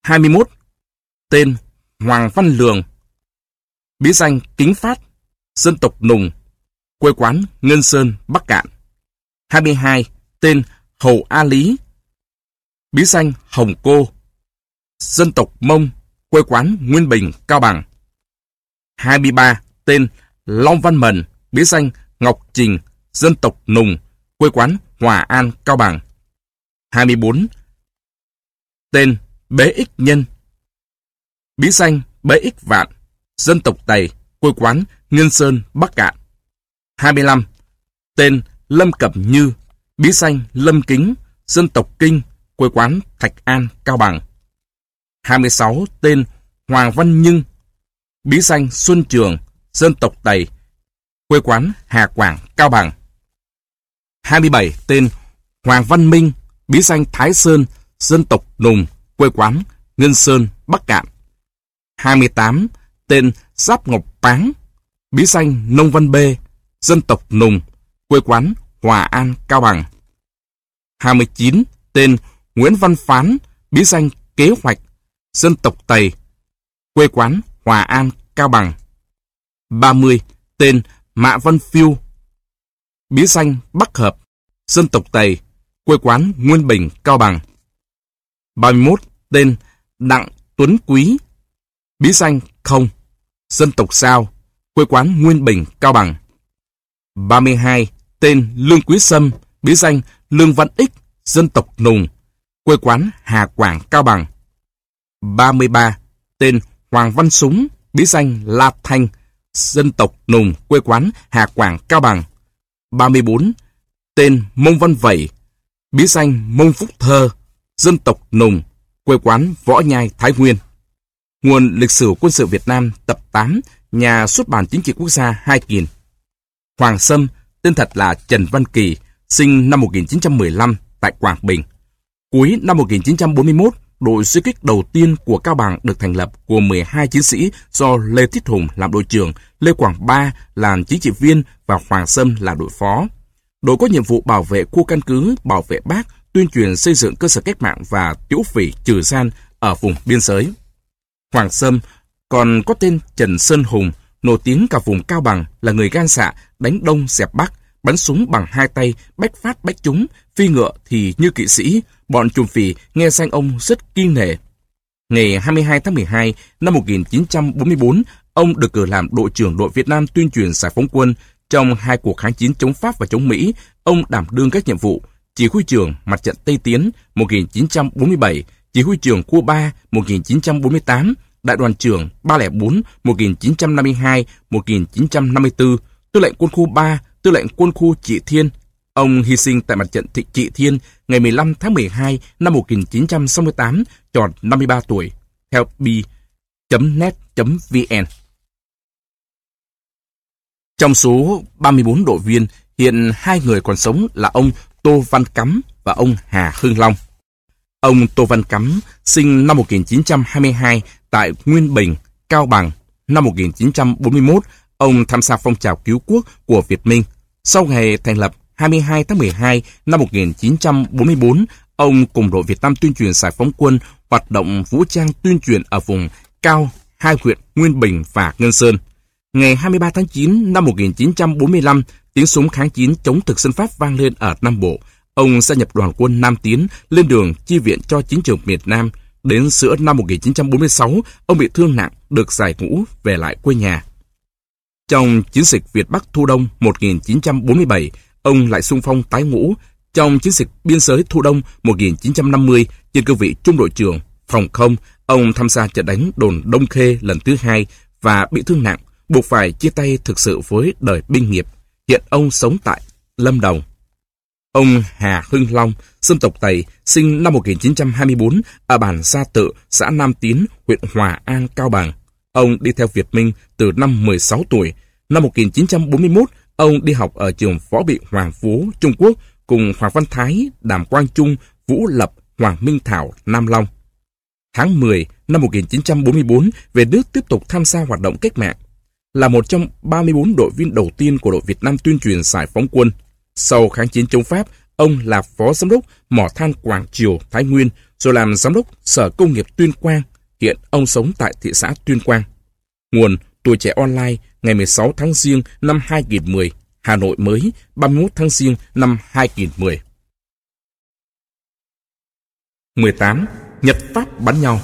21. Tên Hoàng Văn Lường, bí danh Kính Phát, dân tộc Nùng, quê quán Ngân Sơn, Bắc Cạn. 22. Tên Hầu A Lý, bí danh Hồng Cô, dân tộc Mông, quê quán Nguyên Bình, Cao Bằng. 23. Tên Long Văn Mần, bí danh Ngọc Trình, dân tộc Nùng, quê quán Hòa An, Cao Bằng. 24. Tên Bế Ích Nhân, bí danh Bế Ích Vạn, dân tộc Tày, quê quán Ngân Sơn, Bắc Cạn. 25. Tên Lâm Cẩm Như, bí danh Lâm Kính, dân tộc Kinh, quê quán Thạch An, Cao Bằng. 26. Tên Hoàng Văn Nhưng, bí danh Xuân Trường, dân tộc Tày, quê quán Hà Quảng, Cao Bằng. 27. Tên Hoàng Văn Minh, bí danh Thái Sơn, dân tộc Nùng, quê quán Ngân Sơn, Bắc Cạn. 28. Tên Giáp Ngọc Páng, bí danh Nông Văn Bê, dân tộc Nùng, quê quán Hòa An, Cao Bằng. 29. Tên Nguyễn Văn Phán, bí danh Kế Hoạch, dân tộc Tày, quê quán Hòa An, Cao Bằng. 30. Tên Mạ Văn Phiêu, bí danh Bắc Hợp, dân tộc Tày, quê quán Nguyên Bình, Cao Bằng. 31. Tên Đặng Tuấn Quý, bí danh Không, dân tộc Sao, quê quán Nguyên Bình, Cao Bằng. 32. Tên Lương Quý Sâm, bí danh Lương Văn Ích, dân tộc Nùng, quê quán Hà Quảng, Cao Bằng. 33. Tên Hoàng Văn Súng, bí danh La Thanh, dân tộc Nùng, quê quán Hà Quảng, Cao Bằng. 34. Tên Mông Văn Vẩy, bí danh Mông Phúc Thơ, dân tộc Nùng, quê quán Võ Nhai, Thái Nguyên. Nguồn Lịch sử quân sự Việt Nam tập 8, Nhà xuất bản Chính trị Quốc gia, Hai Kiền. Hoàng Sâm, tên thật là Trần Văn Kỳ, sinh năm 1915 tại Quảng Bình. Cuối năm 1941, đội xung kích đầu tiên của Cao Bằng được thành lập gồm 12 chiến sĩ do Lê Thiết Hùng làm đội trưởng, Lê Quảng Ba làm chính trị viên và Hoàng Sâm là đội phó. Đội có nhiệm vụ bảo vệ khu căn cứ, bảo vệ Bác, tuyên truyền xây dựng cơ sở cách mạng và tiêu phỉ trừ gian ở vùng biên giới. Hoàng Sâm còn có tên Trần Sơn Hùng, nổi tiếng cả vùng Cao Bằng, là người gan dạ, đánh Đông dẹp Bắc, bắn súng bằng hai tay, bách phát bách trúng, phi ngựa thì như kỵ sĩ. Bọn trùm phỉ nghe danh ông rất kiêng nể. Ngày 22 tháng 12 năm 1944, ông được cử làm đội trưởng đội Việt Nam tuyên truyền giải phóng quân. Trong hai cuộc kháng chiến chống Pháp và chống Mỹ, ông đảm đương các nhiệm vụ chỉ huy trưởng Mặt trận Tây Tiến 1947, chỉ huy trưởng Cuba 1948, đại đoàn trưởng 304 1952-1954, tư lệnh quân khu 3, tư lệnh quân khu Trị Thiên. Ông hy sinh tại mặt trận Trị Thiên ngày 15 tháng 12 năm 1968, tròn 53 tuổi. Theo bi.net.vn. Trong số 34 đội viên, hiện 2 người còn sống là ông Tô Văn Cắm và ông Hà Hưng Long. Ông Tô Văn Cắm sinh năm 1922 tại Nguyên Bình, Cao Bằng. Năm 1941, ông tham gia phong trào cứu quốc của Việt Minh. Sau ngày thành lập 22 tháng 12 năm 1944, ông cùng đội Việt Nam tuyên truyền giải phóng quân hoạt động vũ trang tuyên truyền ở vùng cao hai huyện Nguyên Bình và Ngân Sơn. Ngày 23 tháng 9 năm 1945, tiếng súng kháng chiến chống thực dân Pháp vang lên ở Nam Bộ. Ông gia nhập đoàn quân Nam Tiến, lên đường chi viện cho chiến trường miền Nam. Đến giữa năm 1946, ông bị thương nặng, được giải ngũ về lại quê nhà. Trong chiến dịch Việt Bắc Thu Đông 1947, ông lại xung phong tái ngũ. Trong chiến dịch biên giới Thu Đông 1950, trên cương vị trung đội trưởng phòng không, ông tham gia trận đánh đồn Đông Khê lần thứ 2 và bị thương nặng, buộc phải chia tay thực sự với đời binh nghiệp. Hiện ông sống tại Lâm Đồng. Ông Hà Hưng Long, dân tộc Tày, sinh năm 1924 ở bản Gia Tự, xã Nam Tiến, huyện Hòa An, Cao Bằng. Ông đi theo Việt Minh từ năm 16 tuổi. Năm 1941, ông đi học ở trường Võ Bị Hoàng Phú, Trung Quốc, cùng Hoàng Văn Thái, Đàm Quang Trung, Vũ Lập, Hoàng Minh Thảo, Nam Long. Tháng 10 năm 1944, về nước tiếp tục tham gia hoạt động cách mạng. Là một trong 34 đội viên đầu tiên của đội Việt Nam tuyên truyền giải phóng quân. Sau kháng chiến chống Pháp, ông là phó giám đốc mỏ than Quảng Triều, Thái Nguyên, rồi làm giám đốc Sở Công nghiệp Tuyên Quang. Hiện ông sống tại thị xã Tuyên Quang. Nguồn Tuổi Trẻ Online ngày 16 tháng Giêng năm 2010, Hà Nội mới, 31 tháng Giêng năm 2010. 18. Nhật Pháp bắn nhau.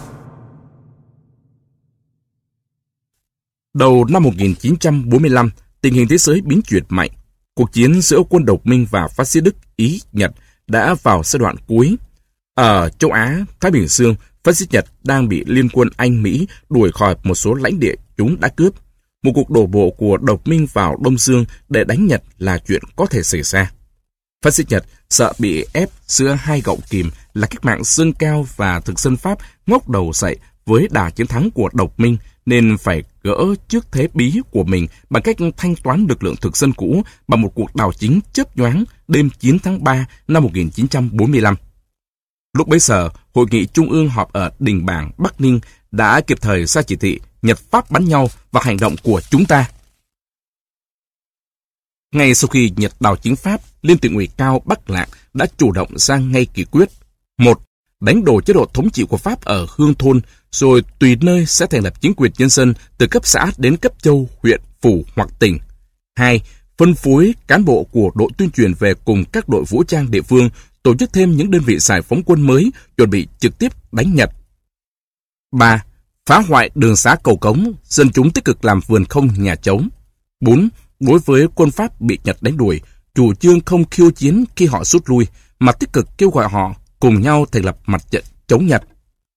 Đầu năm 1945, tình hình thế giới biến chuyển mạnh. Cuộc chiến giữa quân đồng minh và phát xít Đức, Ý, Nhật đã vào giai đoạn cuối. Ở châu Á, Thái Bình Dương, phát xít Nhật đang bị liên quân Anh, Mỹ đuổi khỏi một số lãnh địa chúng đã cướp. Một cuộc đổ bộ của đồng minh vào Đông Dương để đánh Nhật là chuyện có thể xảy ra. Phát xít Nhật sợ bị ép giữa hai gọng kìm là cách mạng dâng cao và thực dân Pháp ngóc đầu dậy với đà chiến thắng của đồng minh, nên phải gỡ trước thế bí của mình bằng cách thanh toán lực lượng thực dân cũ bằng một cuộc đảo chính chớp nhoáng đêm 9 tháng 3 năm 1945. Lúc bấy giờ, Hội nghị Trung ương họp ở Đình Bảng, Bắc Ninh đã kịp thời ra chỉ thị Nhật Pháp bắn nhau và hành động của chúng ta. Ngay sau khi Nhật đảo chính Pháp, Liên Tỉnh ủy cao Bắc Lạng đã chủ động ra ngay nghị quyết. 1. Đánh đổ chế độ thống trị của Pháp ở hương thôn, rồi tùy nơi sẽ thành lập chính quyền nhân dân từ cấp xã đến cấp châu, huyện, phủ hoặc tỉnh. 2. Phân phối cán bộ của đội tuyên truyền về cùng các đội vũ trang địa phương, tổ chức thêm những đơn vị giải phóng quân mới, chuẩn bị trực tiếp đánh Nhật. 3. Phá hoại đường xá cầu cống, dân chúng tích cực làm vườn không nhà trống. 4. Đối với quân Pháp bị Nhật đánh đuổi, chủ trương không khiêu chiến khi họ rút lui, mà tích cực kêu gọi họ cùng nhau thành lập mặt trận chống Nhật.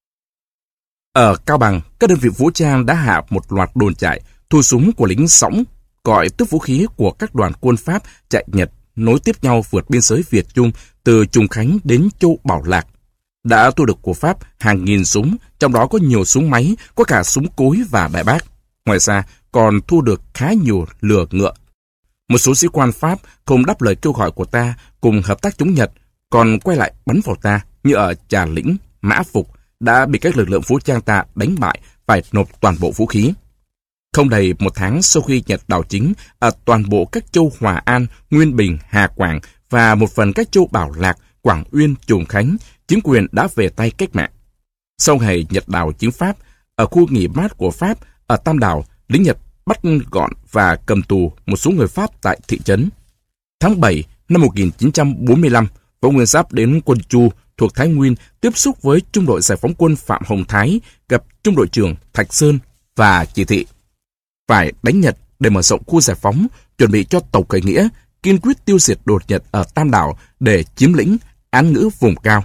Ở Cao Bằng, các đơn vị vũ trang đã hạ một loạt đồn trại, thu súng của lính sõng, gọi tước vũ khí của các đoàn quân Pháp chạy Nhật, nối tiếp nhau vượt biên giới Việt Trung từ Trùng Khánh đến Châu Bảo Lạc. Đã thu được của Pháp hàng nghìn súng, trong đó có nhiều súng máy, có cả súng cối và đại bác. Ngoài ra, còn thu được khá nhiều lừa ngựa. Một số sĩ quan Pháp không đáp lời kêu gọi của ta cùng hợp tác chống Nhật, còn quay lại bắn vào ta, như ở Trà Lĩnh, Mã Phục, đã bị các lực lượng vũ trang ta đánh bại, phải nộp toàn bộ vũ khí. Không đầy một tháng sau khi Nhật đảo chính, ở toàn bộ các châu Hòa An, Nguyên Bình, Hà Quảng và một phần các châu Bảo Lạc, Quảng Uyên, Trùng Khánh, chính quyền đã về tay cách mạng. Sau ngày Nhật đảo chính Pháp, ở khu nghỉ mát của Pháp, ở Tam Đảo, lính Nhật bắt gọn và cầm tù một số người Pháp tại thị trấn. Tháng 7 năm 1945, Võ Nguyên Giáp đến quân Chu thuộc Thái Nguyên tiếp xúc với trung đội giải phóng quân Phạm Hồng Thái, gặp trung đội trưởng Thạch Sơn và chỉ thị phải đánh Nhật để mở rộng khu giải phóng, chuẩn bị cho tàu khởi nghĩa, kiên quyết tiêu diệt đột Nhật ở Tam Đảo để chiếm lĩnh Án Ngữ vùng cao.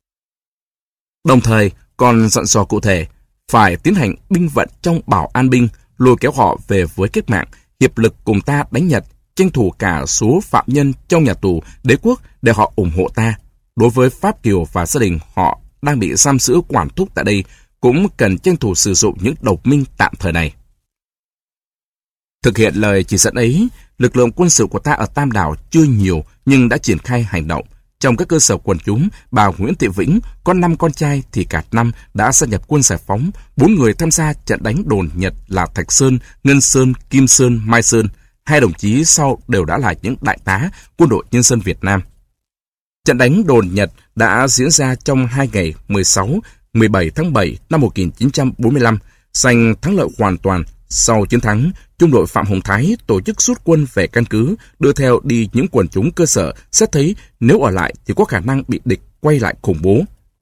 Đồng thời còn dặn dò cụ thể phải tiến hành binh vận trong Bảo An binh, lôi kéo họ về với cách mạng, hiệp lực cùng ta đánh Nhật, tranh thủ cả số phạm nhân trong nhà tù đế quốc để họ ủng hộ ta. Đối với Pháp Kiều và gia đình họ đang bị giam giữ quản thúc tại đây, cũng cần tranh thủ sử dụng những đồng minh tạm thời này. Thực hiện lời chỉ dẫn ấy, lực lượng quân sự của ta ở Tam Đảo chưa nhiều nhưng đã triển khai hành động. Trong các cơ sở quần chúng, bà Nguyễn Thị Vĩnh có 5 con trai thì cả 5 đã gia nhập quân giải phóng. 4 người tham gia trận đánh đồn Nhật là Thạch Sơn, Ngân Sơn, Kim Sơn, Mai Sơn. 2 đồng chí sau đều đã là những đại tá Quân đội Nhân dân Việt Nam. Trận đánh đồn Nhật đã diễn ra trong 2 ngày 16-17 tháng 7 năm 1945, giành thắng lợi hoàn toàn. Sau chiến thắng, trung đội Phạm Hồng Thái tổ chức rút quân về căn cứ, đưa theo đi những quần chúng cơ sở, xét thấy nếu ở lại thì có khả năng bị địch quay lại khủng bố.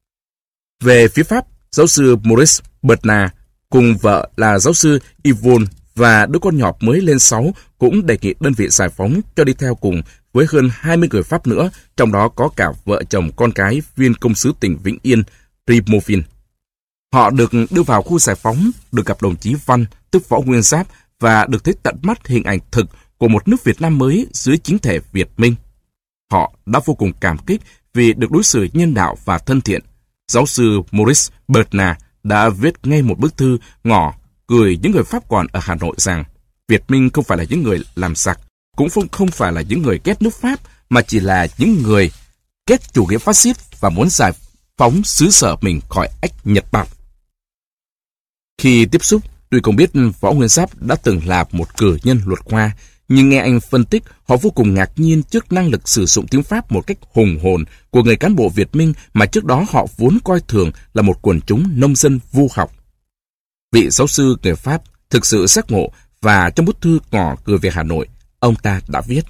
Về phía Pháp, giáo sư Maurice Bernard cùng vợ là giáo sư Yvonne và đứa con nhỏ mới lên 6 cũng đề nghị đơn vị giải phóng cho đi theo cùng với hơn 20 người Pháp nữa, trong đó có cả vợ chồng con cái viên công sứ tỉnh Vĩnh Yên, Rimovin. Họ được đưa vào khu giải phóng, được gặp đồng chí Văn, tức Võ Nguyên Giáp, và được thấy tận mắt hình ảnh thực của một nước Việt Nam mới dưới chính thể Việt Minh. Họ đã vô cùng cảm kích vì được đối xử nhân đạo và thân thiện. Giáo sư Maurice Bernard đã viết ngay một bức thư ngỏ gửi những người Pháp còn ở Hà Nội rằng Việt Minh không phải là những người làm giặc, cũng không phải là những người ghét nước Pháp, mà chỉ là những người ghét chủ nghĩa phát xít và muốn giải phóng xứ sở mình khỏi ách Nhật Bản. Khi tiếp xúc, tuy không biết Võ Nguyên Giáp đã từng là một cử nhân luật khoa, Nhưng nghe anh phân tích, họ vô cùng ngạc nhiên trước năng lực sử dụng tiếng Pháp một cách hùng hồn của người cán bộ Việt Minh mà trước đó họ vốn coi thường là một quần chúng nông dân vô học. Vị giáo sư người Pháp thực sự giác ngộ, và trong bức thư ngỏ gửi về Hà Nội, ông ta đã viết: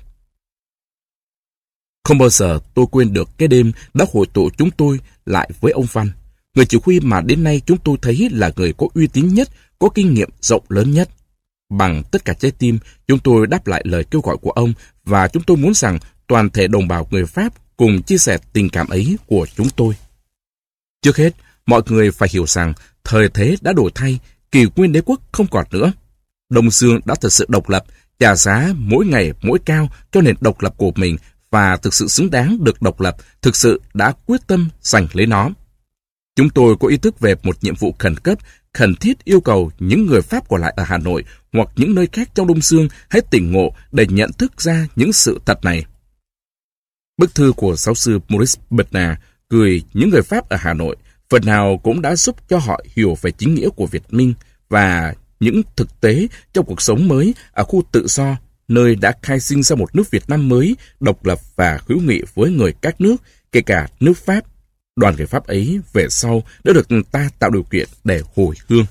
Không bao giờ tôi quên được cái đêm đã hội tụ chúng tôi lại với ông Văn, người chỉ huy mà đến nay chúng tôi thấy là người có uy tín nhất, có kinh nghiệm rộng lớn nhất. Bằng tất cả trái tim, chúng tôi đáp lại lời kêu gọi của ông, và chúng tôi muốn rằng toàn thể đồng bào người Pháp cùng chia sẻ tình cảm ấy của chúng tôi. Trước hết, mọi người phải hiểu rằng thời thế đã đổi thay, kỷ nguyên đế quốc không còn nữa. Đông Dương đã thật sự độc lập, trả giá mỗi ngày mỗi cao cho nền độc lập của mình, và thực sự xứng đáng được độc lập, thực sự đã quyết tâm giành lấy nó. Chúng tôi có ý thức về một nhiệm vụ khẩn cấp, khẩn thiết yêu cầu những người Pháp còn lại ở Hà Nội hoặc những nơi khác trong Đông Dương hãy tỉnh ngộ để nhận thức ra những sự thật này. Bức thư của giáo sư Maurice Bernard gửi những người Pháp ở Hà Nội phần nào cũng đã giúp cho họ hiểu về chính nghĩa của Việt Minh và những thực tế trong cuộc sống mới ở khu tự do, nơi đã khai sinh ra một nước Việt Nam mới, độc lập và hữu nghị với người các nước, kể cả nước Pháp. Đoàn người Pháp ấy về sau đã được ta tạo điều kiện để hồi hương.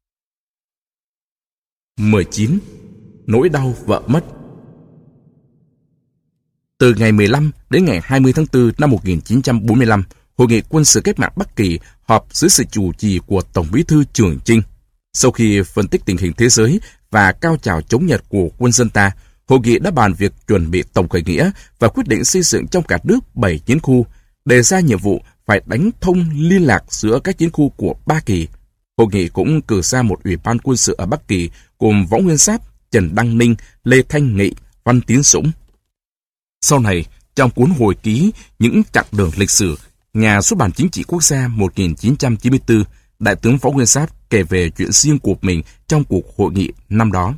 19. Nỗi đau vợ mất. Từ ngày 15 đến ngày 20 tháng 4 năm 1945, Hội nghị quân sự cách mạng Bắc Kỳ họp dưới sự chủ trì của Tổng bí thư Trường Chinh. Sau khi phân tích tình hình thế giới và cao trào chống Nhật của quân dân ta, Hội nghị đã bàn việc chuẩn bị tổng khởi nghĩa và quyết định xây dựng trong cả nước 7 chiến khu, đề ra nhiệm vụ phải đánh thông liên lạc giữa các chiến khu của Ba Kỳ. Hội nghị cũng cử ra một ủy ban quân sự ở Bắc Kỳ gồm Võ Nguyên Giáp, Trần Đăng Ninh, Lê Thanh Nghị, Văn Tiến Dũng. Sau này, trong cuốn hồi ký Những chặng đường lịch sử, nhà xuất bản Chính trị Quốc gia 1994, Đại tướng Võ Nguyên Giáp kể về chuyện riêng của mình trong cuộc hội nghị năm đó.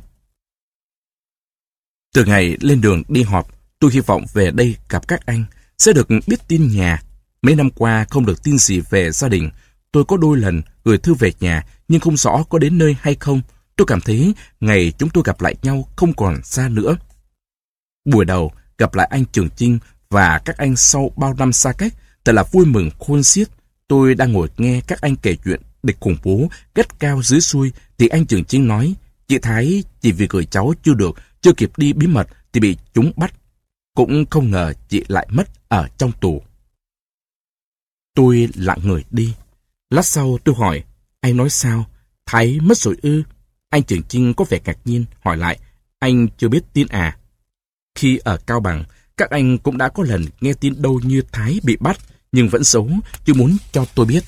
Từ ngày lên đường đi họp, tôi hy vọng về đây gặp các anh, sẽ được biết tin nhà. Mấy năm qua không được tin gì về gia đình. Tôi có đôi lần gửi thư về nhà, nhưng không rõ có đến nơi hay không. Tôi cảm thấy ngày chúng tôi gặp lại nhau không còn xa nữa. Buổi đầu, gặp lại anh Trường Chinh và các anh sau bao năm xa cách, thật là vui mừng khôn xiết. Tôi đang ngồi nghe các anh kể chuyện địch khủng bố gắt cao dưới xuôi, thì anh Trường Chinh nói, chị Thái chỉ vì gửi cháu chưa được, chưa kịp đi bí mật thì bị chúng bắt. Cũng không ngờ chị lại mất ở trong tù. Tôi lặng người đi. Lát sau tôi hỏi, anh nói sao? Thái mất rồi ư? Anh Trường Chinh có vẻ ngạc nhiên, hỏi lại, anh chưa biết tin à? Khi ở Cao Bằng, các anh cũng đã có lần nghe tin đâu như Thái bị bắt, nhưng vẫn giấu, chứ muốn cho tôi biết.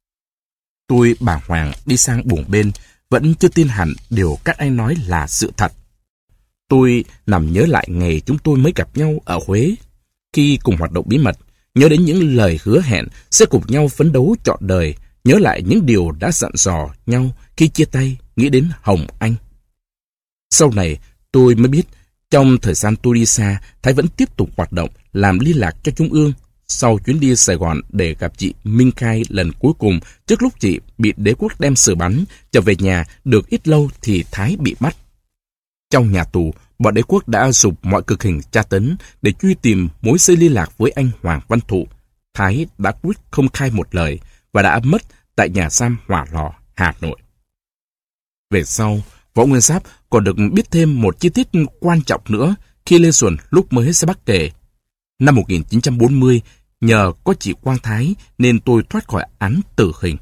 Tôi bàng hoàng đi sang buồng bên, vẫn chưa tin hẳn điều các anh nói là sự thật. Tôi nằm nhớ lại ngày chúng tôi mới gặp nhau ở Huế, khi cùng hoạt động bí mật, nhớ đến những lời hứa hẹn sẽ cùng nhau phấn đấu trọn đời, nhớ lại những điều đã dặn dò nhau khi chia tay, nghĩ đến Hồng Anh. Sau này, tôi mới biết, trong thời gian tôi đi xa, Thái vẫn tiếp tục hoạt động, làm liên lạc cho Trung ương. Sau chuyến đi Sài Gòn để gặp chị Minh Khai lần cuối cùng, trước lúc chị bị đế quốc đem xử bắn, trở về nhà được ít lâu thì Thái bị bắt. Trong nhà tù, bọn đế quốc đã dùng mọi cực hình tra tấn để truy tìm mối dây liên lạc với anh Hoàng Văn Thụ. Thái đã quyết không khai một lời và đã mất tại nhà giam Hỏa Lò, Hà Nội. Về sau, Võ Nguyên Giáp còn được biết thêm một chi tiết quan trọng nữa khi Lê Duẩn lúc mới ra Bắc kể. Năm 1940, nhờ có chị Quang Thái nên tôi thoát khỏi án tử hình.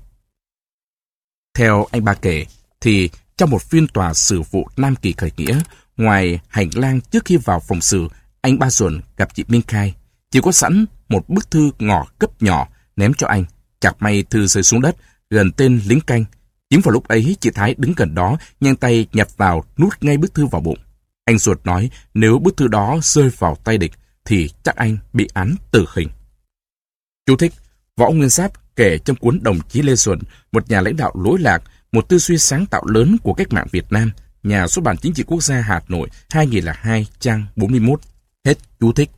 Theo anh ba kể, thì trong một phiên tòa xử vụ Nam Kỳ khởi nghĩa, ngoài hành lang trước khi vào phòng xử, anh Ba Duẩn gặp chị Minh Khai. Chỉ có sẵn một bức thư ngỏ cấp nhỏ ném cho anh. Chạc may thư rơi xuống đất gần tên lính canh. Chính vào lúc ấy, chị Thái đứng gần đó, nhanh tay nhặt vào, nút ngay bức thư vào bụng. Anh Duật nói nếu bức thư đó rơi vào tay địch thì chắc anh bị án tử hình. Chú thích: Võ Nguyên Giáp kể trong cuốn Đồng chí Lê Duẩn, một nhà lãnh đạo lỗi lạc, một tư duy sáng tạo lớn của cách mạng Việt Nam, nhà xuất bản Chính trị Quốc gia Hà Nội, 2002, trang 41. Hết chú thích.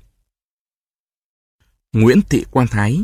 Nguyễn Thị Quang Thái,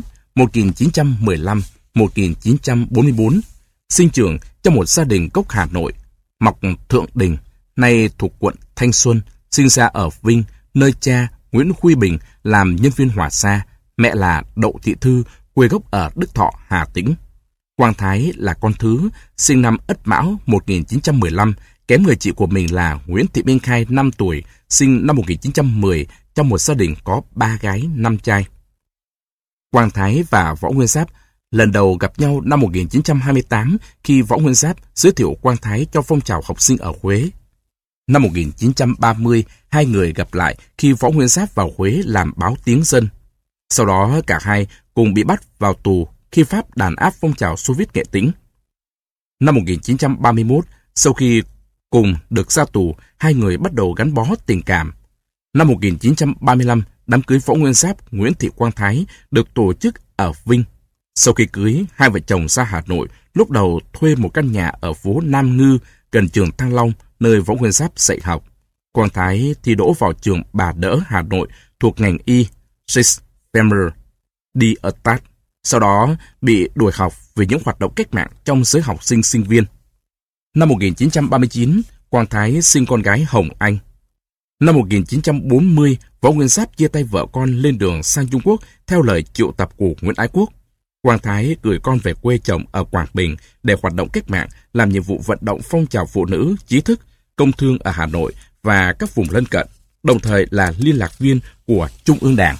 1915-1944, sinh trưởng trong một gia đình gốc Hà Nội, Mọc Thượng Đình, nay thuộc quận Thanh Xuân, sinh ra ở Vinh, nơi cha Nguyễn Huy Bình làm nhân viên hỏa xa, mẹ là Đậu Thị Thư, quê gốc ở Đức Thọ, Hà Tĩnh. Quang Thái là con thứ, sinh năm Ất Mão 1915, kém người chị của mình là Nguyễn Thị Minh Khai 5 tuổi, sinh năm 1910, trong một gia đình có 3 gái 5 trai. Quang Thái và Võ Nguyên Giáp lần đầu gặp nhau năm 1928 khi Võ Nguyên Giáp giới thiệu Quang Thái cho phong trào học sinh ở Huế. Năm 1930, hai người gặp lại khi Võ Nguyên Giáp vào Huế làm báo Tiếng Dân. Sau đó cả hai cùng bị bắt vào tù khi Pháp đàn áp phong trào Xô Viết Nghệ Tĩnh. Năm 1931, sau khi cùng được ra tù, hai người bắt đầu gắn bó tình cảm. Năm 1935, đám cưới Võ Nguyên Giáp Nguyễn Thị Quang Thái được tổ chức ở Vinh. Sau khi cưới, hai vợ chồng ra Hà Nội, lúc đầu thuê một căn nhà ở phố Nam Ngư, gần trường Thăng Long, nơi Võ Nguyên Giáp dạy học. Quang Thái thi đỗ vào trường Bà Đỡ Hà Nội thuộc ngành y, Sixfemer, đi ở Tát. Sau đó bị đuổi học vì những hoạt động cách mạng trong giới học sinh sinh viên. Năm 1939, Quang Thái sinh con gái Hồng Anh. Năm 1940, Võ Nguyên Giáp chia tay vợ con lên đường sang Trung Quốc theo lời triệu tập của Nguyễn Ái Quốc. Quang Thái gửi con về quê chồng ở Quảng Bình để hoạt động cách mạng, làm nhiệm vụ vận động phong trào phụ nữ, trí thức, công thương ở Hà Nội và các vùng lân cận, đồng thời là liên lạc viên của Trung ương Đảng.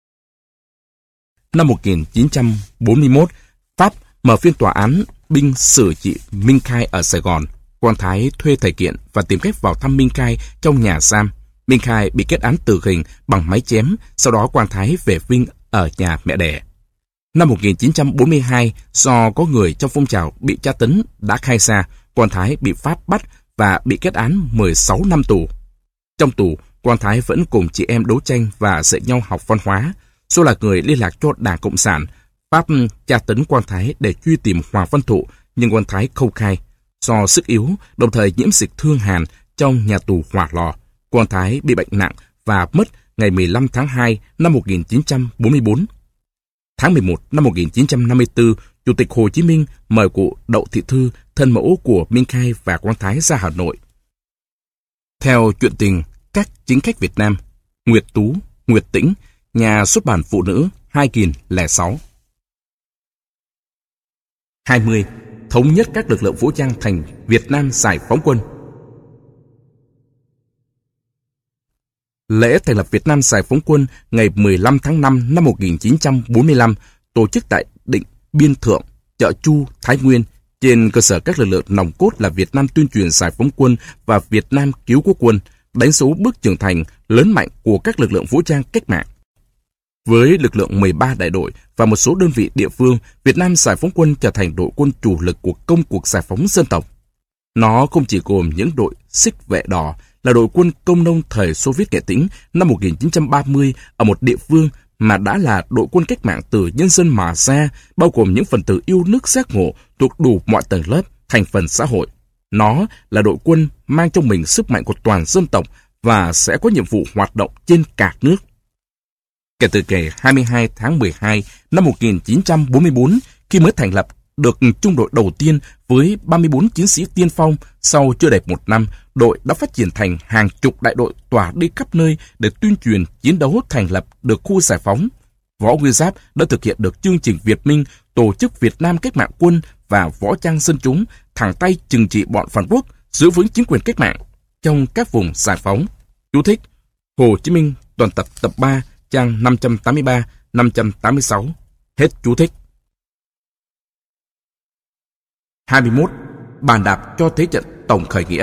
Năm 1941, Pháp mở phiên tòa án binh xử chị Minh Khai ở Sài Gòn. Quang Thái thuê thầy Kiện và tìm cách vào thăm Minh Khai trong nhà giam. Minh Khai bị kết án tử hình bằng máy chém, sau đó Quang Thái về Vinh ở nhà mẹ đẻ. Năm 1942, do có người trong phong trào bị tra tấn đã khai ra, Quang Thái bị Pháp bắt và bị kết án 16 năm tù. Trong tù, Quang Thái vẫn cùng chị em đấu tranh và dạy nhau học văn hóa. Số là người liên lạc cho Đảng Cộng sản. Pháp tra tấn Quang Thái để truy tìm Hoàng Văn Thụ, nhưng Quang Thái không khai. Do sức yếu, đồng thời nhiễm dịch thương hàn trong nhà tù Hỏa Lò, Quang Thái bị bệnh nặng và mất ngày 15 tháng 2 năm 1944. Tháng 11 năm 1954, Chủ tịch Hồ Chí Minh mời cụ Đậu Thị Thư, thân mẫu của Minh Khai và Quang Thái ra Hà Nội. Theo chuyện tình Các Chính khách Việt Nam, Nguyệt Tú, Nguyệt Tĩnh, Nhà xuất bản Phụ nữ, 2006. 20. Thống nhất các lực lượng vũ trang thành Việt Nam Giải phóng quân. Lễ thành lập Việt Nam Giải phóng quân ngày 15 tháng 5 năm 1945 tổ chức tại Định Biên Thượng, Chợ Chu, Thái Nguyên, trên cơ sở các lực lượng nòng cốt là Việt Nam Tuyên truyền Giải phóng quân và Việt Nam Cứu quốc quân, đánh dấu bước trưởng thành lớn mạnh của các lực lượng vũ trang cách mạng. Với lực lượng 13 đại đội và một số đơn vị địa phương, Việt Nam Giải phóng quân trở thành đội quân chủ lực của công cuộc giải phóng dân tộc. Nó không chỉ gồm những đội Xích Vệ Đỏ, là đội quân công nông thời Xô Viết Nghệ Tĩnh năm 1930 ở một địa phương, mà đã là đội quân cách mạng từ nhân dân mà ra, bao gồm những phần tử yêu nước giác ngộ thuộc đủ mọi tầng lớp, thành phần xã hội. Nó là đội quân mang trong mình sức mạnh của toàn dân tộc và sẽ có nhiệm vụ hoạt động trên cả nước. Kể từ ngày 22 tháng 12 năm 1944, khi mới thành lập được trung đội đầu tiên với 34 chiến sĩ tiên phong, sau chưa đầy một năm, đội đã phát triển thành hàng chục đại đội tỏa đi khắp nơi để tuyên truyền chiến đấu thành lập được khu giải phóng. Võ Nguyên Giáp đã thực hiện được chương trình Việt Minh, tổ chức Việt Nam Cách mạng quân và võ trang dân chúng, thẳng tay trừng trị bọn phản quốc, giữ vững chính quyền cách mạng trong các vùng giải phóng. Chú thích: Hồ Chí Minh toàn tập tập 3, trang 583, 586. Hết chú thích. 21. Bàn đạp cho thế trận tổng khởi nghĩa.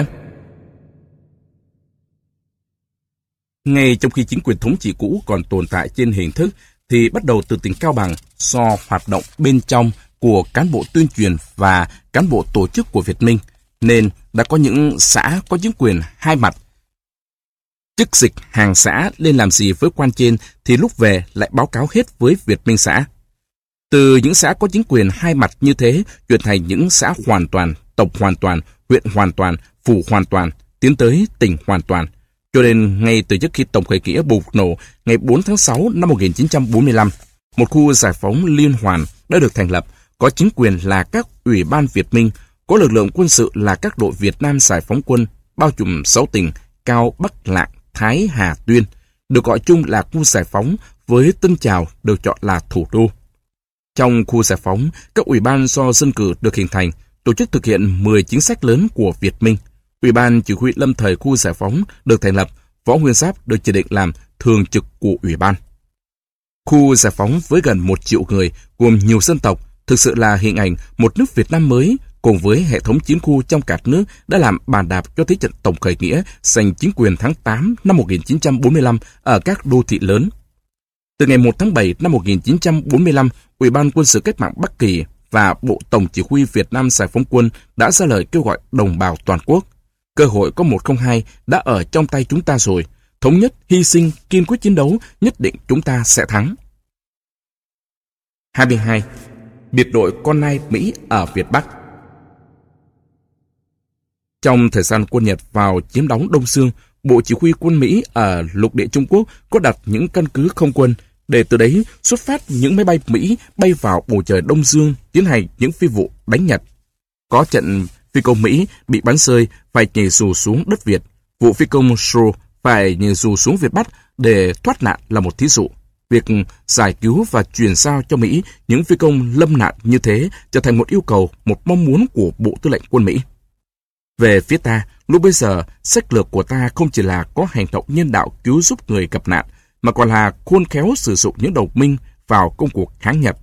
Ngay trong khi chính quyền thống trị cũ còn tồn tại trên hình thức, thì bắt đầu từ tỉnh Cao Bằng, do hoạt động bên trong của cán bộ tuyên truyền và cán bộ tổ chức của Việt Minh, nên đã có những xã có chính quyền hai mặt. Chức dịch hàng xã lên làm gì với quan trên thì lúc về lại báo cáo hết với Việt Minh xã. Từ những xã có chính quyền hai mặt như thế chuyển thành những xã hoàn toàn, tộc hoàn toàn, huyện hoàn toàn, phủ hoàn toàn, tiến tới tỉnh hoàn toàn. Cho nên ngay từ trước khi tổng khởi nghĩa bùng nổ ngày 4 tháng 6 năm 1945, một khu giải phóng liên hoàn đã được thành lập, có chính quyền là các ủy ban Việt Minh, có lực lượng quân sự là các đội Việt Nam Giải phóng quân, bao trùm 6 tỉnh Cao, Bắc, Lạng, Thái Hà Tuyên, được gọi chung là khu giải phóng, với Tân Trào được chọn là thủ đô. Trong khu giải phóng, các ủy ban do dân cử được hình thành, tổ chức thực hiện 10 chính sách lớn của Việt Minh. Ủy ban chỉ huy lâm thời khu giải phóng được thành lập, Võ Nguyên Giáp được chỉ định làm thường trực của ủy ban. Khu giải phóng với gần 1 triệu người, gồm nhiều dân tộc, thực sự là hình ảnh một nước Việt Nam mới, cùng với hệ thống chiến khu trong cả nước đã làm bàn đạp cho thế trận tổng khởi nghĩa giành chính quyền tháng 8 năm 1945 ở các đô thị lớn. Từ ngày 1 tháng 7 năm 1945, Ủy ban Quân sự Cách mạng Bắc Kỳ và Bộ Tổng chỉ huy Việt Nam Giải phóng quân đã ra lời kêu gọi đồng bào toàn quốc. Cơ hội có 102 đã ở trong tay chúng ta rồi. Thống nhất, hy sinh, kiên quyết chiến đấu, nhất định chúng ta sẽ thắng. 22. Biệt đội Con Nai Mỹ ở Việt Bắc. Trong thời gian quân Nhật vào chiếm đóng Đông Dương, Bộ Chỉ huy quân Mỹ ở lục địa Trung Quốc có đặt những căn cứ không quân, để từ đấy xuất phát những máy bay Mỹ bay vào bầu trời Đông Dương tiến hành những phi vụ đánh Nhật. Có trận phi công Mỹ bị bắn rơi phải nhảy dù xuống đất Việt. Vụ phi công Shaw phải nhảy dù xuống Việt Bắc để thoát nạn là một thí dụ. Việc giải cứu và chuyển giao cho Mỹ những phi công lâm nạn như thế trở thành một yêu cầu, một mong muốn của Bộ Tư lệnh quân Mỹ. Về phía ta, lúc bây giờ, sách lược của ta không chỉ là có hành động nhân đạo cứu giúp người gặp nạn, mà còn là khôn khéo sử dụng những đồng minh vào công cuộc kháng Nhật.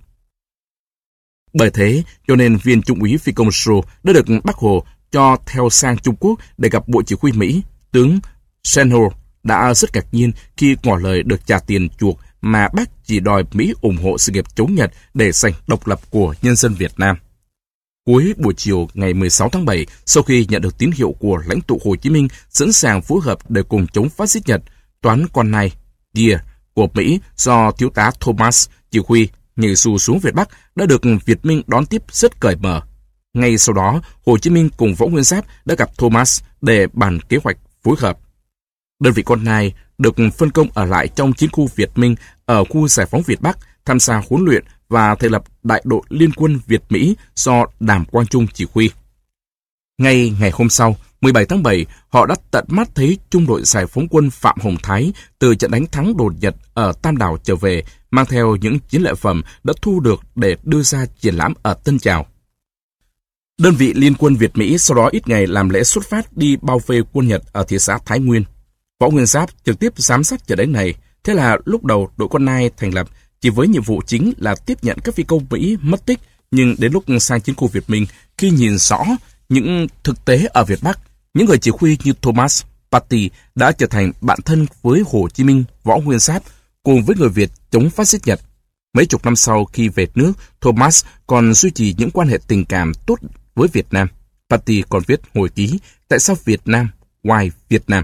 Bởi thế, cho nên viên trung úy phi công Shaw đã được Bác Hồ cho theo sang Trung Quốc để gặp Bộ Chỉ huy Mỹ. Tướng Senhor đã rất ngạc nhiên khi ngỏ lời được trả tiền chuộc mà bác chỉ đòi Mỹ ủng hộ sự nghiệp chống Nhật để giành độc lập của nhân dân Việt Nam. Cuối buổi chiều ngày 16 tháng 7, sau khi nhận được tín hiệu của lãnh tụ Hồ Chí Minh sẵn sàng phối hợp để cùng chống phát xít Nhật, toán Con Nai Deer của Mỹ do thiếu tá Thomas chỉ huy nhảy dù xuống Việt Bắc đã được Việt Minh đón tiếp rất cởi mở. Ngay sau đó, Hồ Chí Minh cùng Võ Nguyên Giáp đã gặp Thomas để bàn kế hoạch phối hợp. Đơn vị Con Nai được phân công ở lại trong chiến khu Việt Minh ở khu giải phóng Việt Bắc, tham gia huấn luyện và thành lập đại đội liên quân Việt-Mỹ do Đàm Quang Trung chỉ huy. Ngay ngày hôm sau, 17 tháng 7, họ đã tận mắt thấy trung đội giải phóng quân Phạm Hồng Thái từ trận đánh thắng đột Nhật ở Tam Đảo trở về, mang theo những chiến lợi phẩm đã thu được để đưa ra triển lãm ở Tân Trào. Đơn vị liên quân Việt-Mỹ sau đó ít ngày làm lễ xuất phát đi bao vây quân Nhật ở thị xã Thái Nguyên. Võ Nguyên Giáp trực tiếp giám sát trận đánh này. Thế là lúc đầu đội Con Nai thành lập chỉ với nhiệm vụ chính là tiếp nhận các phi công Mỹ mất tích, nhưng đến lúc sang chiến khu Việt Minh, khi nhìn rõ những thực tế ở Việt Bắc, những người chỉ huy như Thomas Patty đã trở thành bạn thân với Hồ Chí Minh, Võ Nguyên Giáp cùng với người Việt chống phát xít Nhật. Mấy chục năm sau khi về nước, Thomas còn duy trì những quan hệ tình cảm tốt với Việt Nam. Patty còn viết hồi ký Tại sao Việt Nam, Why Việt Nam.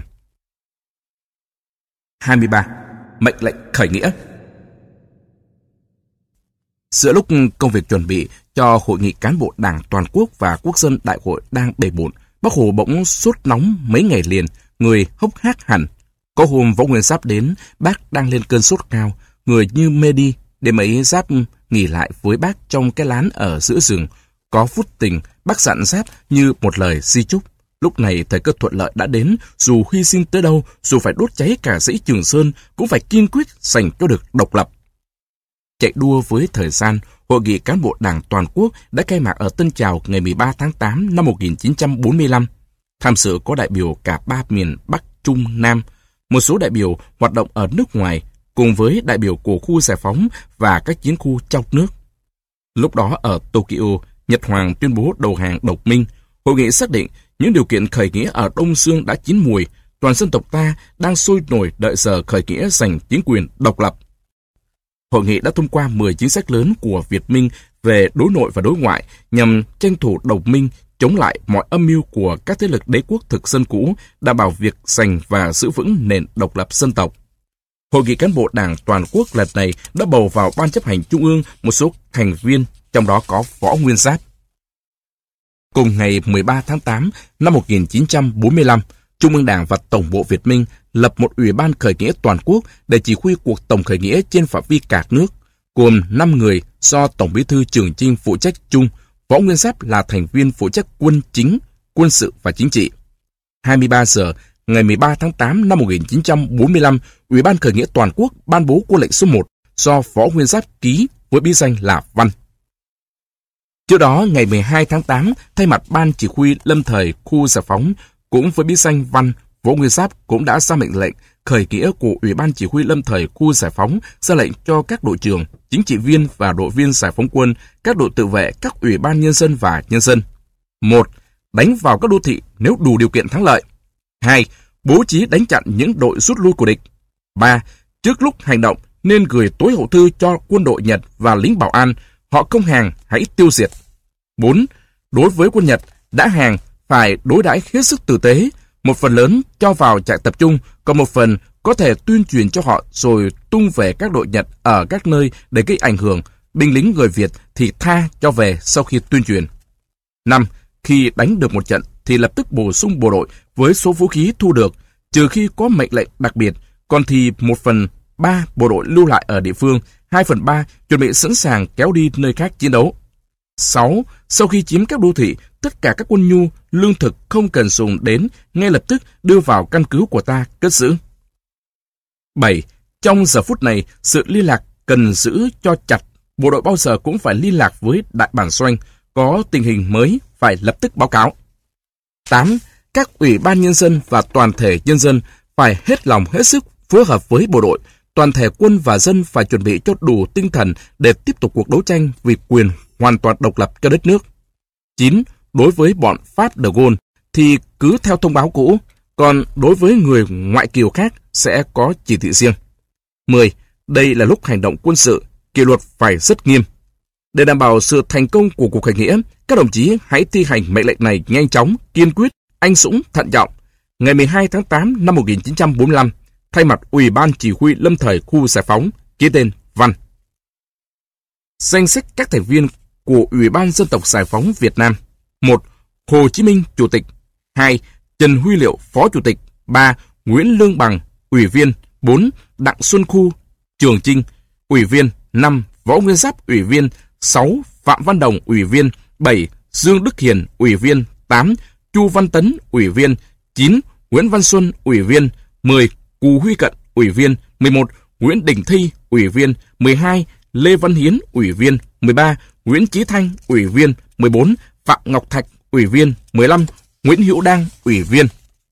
23. Mệnh lệnh khởi nghĩa. Giữa lúc công việc chuẩn bị cho hội nghị cán bộ Đảng toàn quốc và quốc dân đại hội đang bề bộn, Bác Hồ bỗng sốt nóng mấy ngày liền, người hốc hác hẳn. Có hôm Võ Nguyên Giáp đến, bác đang lên cơn sốt cao, người như mê đi. Đêm ấy Giáp nghỉ lại với bác trong cái lán ở giữa rừng. Có phút tình, bác dặn Giáp như một lời di chúc. Lúc này thời cơ thuận lợi đã đến, dù hy sinh tới đâu, dù phải đốt cháy cả dãy Trường Sơn, cũng phải kiên quyết giành cho được độc lập. Chạy đua với thời gian, Hội nghị cán bộ Đảng toàn quốc đã khai mạc ở Tân Trào ngày 13 tháng 8 năm 1945. Tham dự có đại biểu cả ba miền Bắc, Trung, Nam, một số đại biểu hoạt động ở nước ngoài, cùng với đại biểu của khu giải phóng và các chiến khu trong nước. Lúc đó ở Tokyo, Nhật Hoàng tuyên bố đầu hàng độc minh. Hội nghị xác định những điều kiện khởi nghĩa ở Đông Dương đã chín mùi, toàn dân tộc ta đang sôi nổi đợi giờ khởi nghĩa giành chính quyền độc lập. Hội nghị đã thông qua 10 chính sách lớn của Việt Minh về đối nội và đối ngoại nhằm tranh thủ đồng minh, chống lại mọi âm mưu của các thế lực đế quốc thực dân cũ, đảm bảo việc giành và giữ vững nền độc lập dân tộc. Hội nghị cán bộ Đảng toàn quốc lần này đã bầu vào Ban chấp hành Trung ương một số thành viên, trong đó có Võ Nguyên Giáp. Cùng ngày 13 tháng 8 năm 1945, Trung ương Đảng và Tổng bộ Việt Minh lập một ủy ban khởi nghĩa toàn quốc để chỉ huy cuộc tổng khởi nghĩa trên phạm vi cả nước, gồm 5 người do Tổng Bí thư Trường Chinh phụ trách chung, Võ Nguyên Giáp là thành viên phụ trách quân chính, quân sự và chính trị. 23 giờ ngày 13 tháng 8 năm 1945, Ủy ban Khởi nghĩa Toàn quốc ban bố quân lệnh số 1 do Võ Nguyên Giáp ký với bí danh là Văn. Trước đó, ngày 12 tháng 8, thay mặt Ban Chỉ huy lâm thời khu giải phóng, cũng với bí danh Văn, Võ Nguyên Giáp cũng đã ra mệnh lệnh khởi nghĩa của Ủy ban Chỉ huy lâm thời khu giải phóng, ra lệnh cho các đội trưởng, chính trị viên và đội viên giải phóng quân, các đội tự vệ, các ủy ban nhân dân và nhân dân. 1. Đánh vào các đô thị nếu đủ điều kiện thắng lợi. 2. Bố trí đánh chặn những đội rút lui của địch. 3. Trước lúc hành động nên gửi tối hậu thư cho quân đội Nhật và lính bảo an, họ không hàng hãy tiêu diệt. 4. Đối với quân Nhật đã hàng phải đối đãi hết sức tử tế, một phần lớn cho vào trại tập trung, còn một phần có thể tuyên truyền cho họ rồi tung về các đội Nhật ở các nơi để gây ảnh hưởng. Binh lính người Việt thì tha cho về sau khi tuyên truyền. 5. Khi đánh được một trận thì lập tức bổ sung bộ đội với số vũ khí thu được, trừ khi có mệnh lệnh đặc biệt, còn thì 1/3 bộ đội lưu lại ở địa phương, 2/3 chuẩn bị sẵn sàng kéo đi nơi khác chiến đấu. 6. Sau khi chiếm các đô thị, tất cả các quân nhu, lương thực không cần dùng đến ngay lập tức đưa vào căn cứ của ta cất giữ. 7. Trong giờ phút này, sự liên lạc cần giữ cho chặt, bộ đội bao giờ cũng phải liên lạc với đại bản doanh, có tình hình mới phải lập tức báo cáo. 8. Các ủy ban nhân dân và toàn thể nhân dân phải hết lòng hết sức phối hợp với bộ đội, toàn thể quân và dân phải chuẩn bị cho đủ tinh thần để tiếp tục cuộc đấu tranh vì quyền hoàn toàn độc lập cho đất nước. 9. Đối với bọn Pháp de Gaulle thì cứ theo thông báo cũ, còn đối với người ngoại kiều khác sẽ có chỉ thị riêng. 10. Đây là lúc hành động quân sự, kỷ luật phải rất nghiêm. Để đảm bảo sự thành công của cuộc khởi nghĩa, các đồng chí hãy thi hành mệnh lệnh này nhanh chóng, kiên quyết, anh dũng, thận trọng. Ngày 12 tháng 8 năm 1945, thay mặt Ủy ban Chỉ huy lâm thời khu giải phóng, ký tên Văn. Danh sách các thành viên của Ủy ban Dân tộc Giải phóng Việt Nam. 1. Hồ Chí Minh, Chủ tịch. 2. Trần Huy Liệu, Phó Chủ tịch. 3. Nguyễn Lương Bằng, Ủy viên. 4. Đặng Xuân Khu, Trường Chinh, Ủy viên. 5. Võ Nguyên Giáp, Ủy viên. 6. Phạm Văn Đồng, Ủy viên. 7. Dương Đức Hiền, Ủy viên. 8. Chu Văn Tấn, Ủy viên. 9. Nguyễn Văn Xuân, Ủy viên. 10. Cù Huy Cận, Ủy viên. 11. Nguyễn Đình Thi, Ủy viên. 12. Lê Văn Hiến, Ủy viên. 13. Nguyễn Chí Thanh, Ủy viên. 14. Phạm Ngọc Thạch, Ủy viên. 15. Nguyễn Hữu Đang, Ủy viên.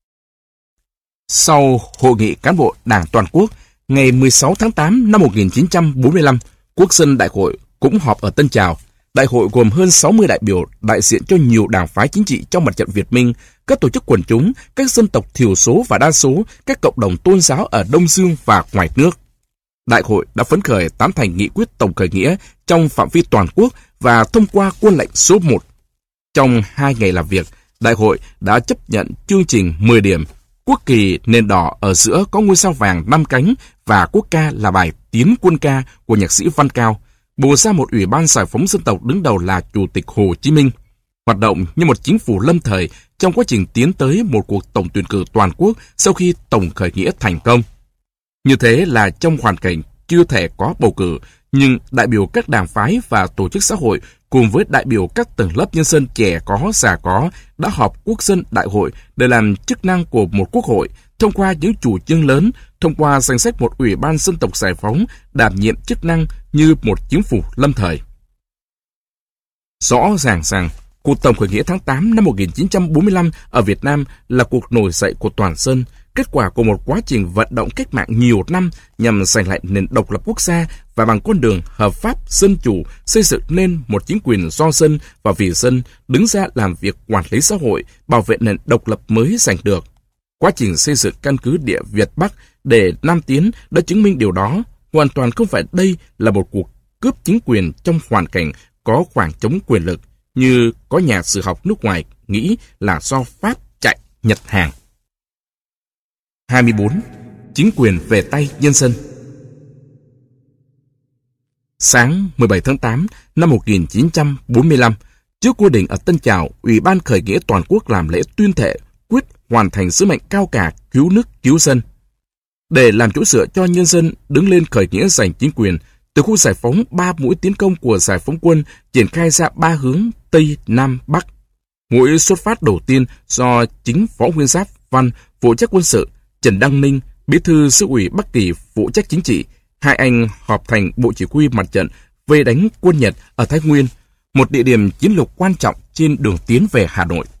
Sau Hội nghị Cán bộ Đảng Toàn quốc, ngày 16 tháng 8 năm 1945, Quốc dân Đại hội cũng họp ở Tân Trào. Đại hội gồm hơn 60 đại biểu đại diện cho nhiều đảng phái chính trị trong mặt trận Việt Minh, các tổ chức quần chúng, các dân tộc thiểu số và đa số, các cộng đồng tôn giáo ở Đông Dương và ngoài nước. Đại hội đã phấn khởi tán thành nghị quyết tổng khởi nghĩa trong phạm vi toàn quốc và thông qua quân lệnh số 1. Trong 2 ngày làm việc, Đại hội đã chấp nhận chương trình 10 điểm, quốc kỳ nền đỏ ở giữa có ngôi sao vàng 5 cánh và quốc ca là bài Tiến quân ca của nhạc sĩ Văn Cao, bầu ra một ủy ban giải phóng dân tộc đứng đầu là Chủ tịch Hồ Chí Minh, hoạt động như một chính phủ lâm thời trong quá trình tiến tới một cuộc tổng tuyển cử toàn quốc sau khi tổng khởi nghĩa thành công. Như thế là trong hoàn cảnh chưa thể có bầu cử, nhưng đại biểu các đảng phái và tổ chức xã hội cùng với đại biểu các tầng lớp nhân dân trẻ có, già có đã họp Quốc dân Đại hội để làm chức năng của một quốc hội, thông qua những chủ trương lớn, thông qua danh sách một Ủy ban Dân tộc Giải phóng đảm nhiệm chức năng như một chính phủ lâm thời. Rõ ràng rằng, cuộc tổng khởi nghĩa tháng 8 năm 1945 ở Việt Nam là cuộc nổi dậy của toàn dân, kết quả của một quá trình vận động cách mạng nhiều năm nhằm giành lại nền độc lập quốc gia và bằng con đường hợp pháp, dân chủ, xây dựng nên một chính quyền do dân và vì dân, đứng ra làm việc quản lý xã hội, bảo vệ nền độc lập mới giành được. Quá trình xây dựng căn cứ địa Việt Bắc để Nam tiến đã chứng minh điều đó, hoàn toàn không phải đây là một cuộc cướp chính quyền trong hoàn cảnh có khoảng trống quyền lực, như có nhà sử học nước ngoài nghĩ là do Pháp chạy Nhật hàng. 24. Chính quyền về tay nhân dân. Sáng 17 tháng 8 năm 1945, trước quy định ở Tân Trào, Ủy ban Khởi nghĩa Toàn quốc làm lễ tuyên thệ quyết hoàn thành sứ mệnh cao cả cứu nước cứu dân. Để làm chỗ dựa cho nhân dân đứng lên khởi nghĩa giành chính quyền, từ khu giải phóng 3 mũi tiến công của giải phóng quân triển khai ra 3 hướng Tây, Nam, Bắc. Mũi xuất phát đầu tiên do chính Võ Nguyên Giáp Văn phụ trách quân sự, Trần Đăng Ninh, bí thư Xứ ủy Bắc Kỳ phụ trách chính trị. Hai anh họp thành bộ chỉ huy mặt trận vây đánh quân Nhật ở Thái Nguyên, một địa điểm chiến lược quan trọng trên đường tiến về Hà Nội.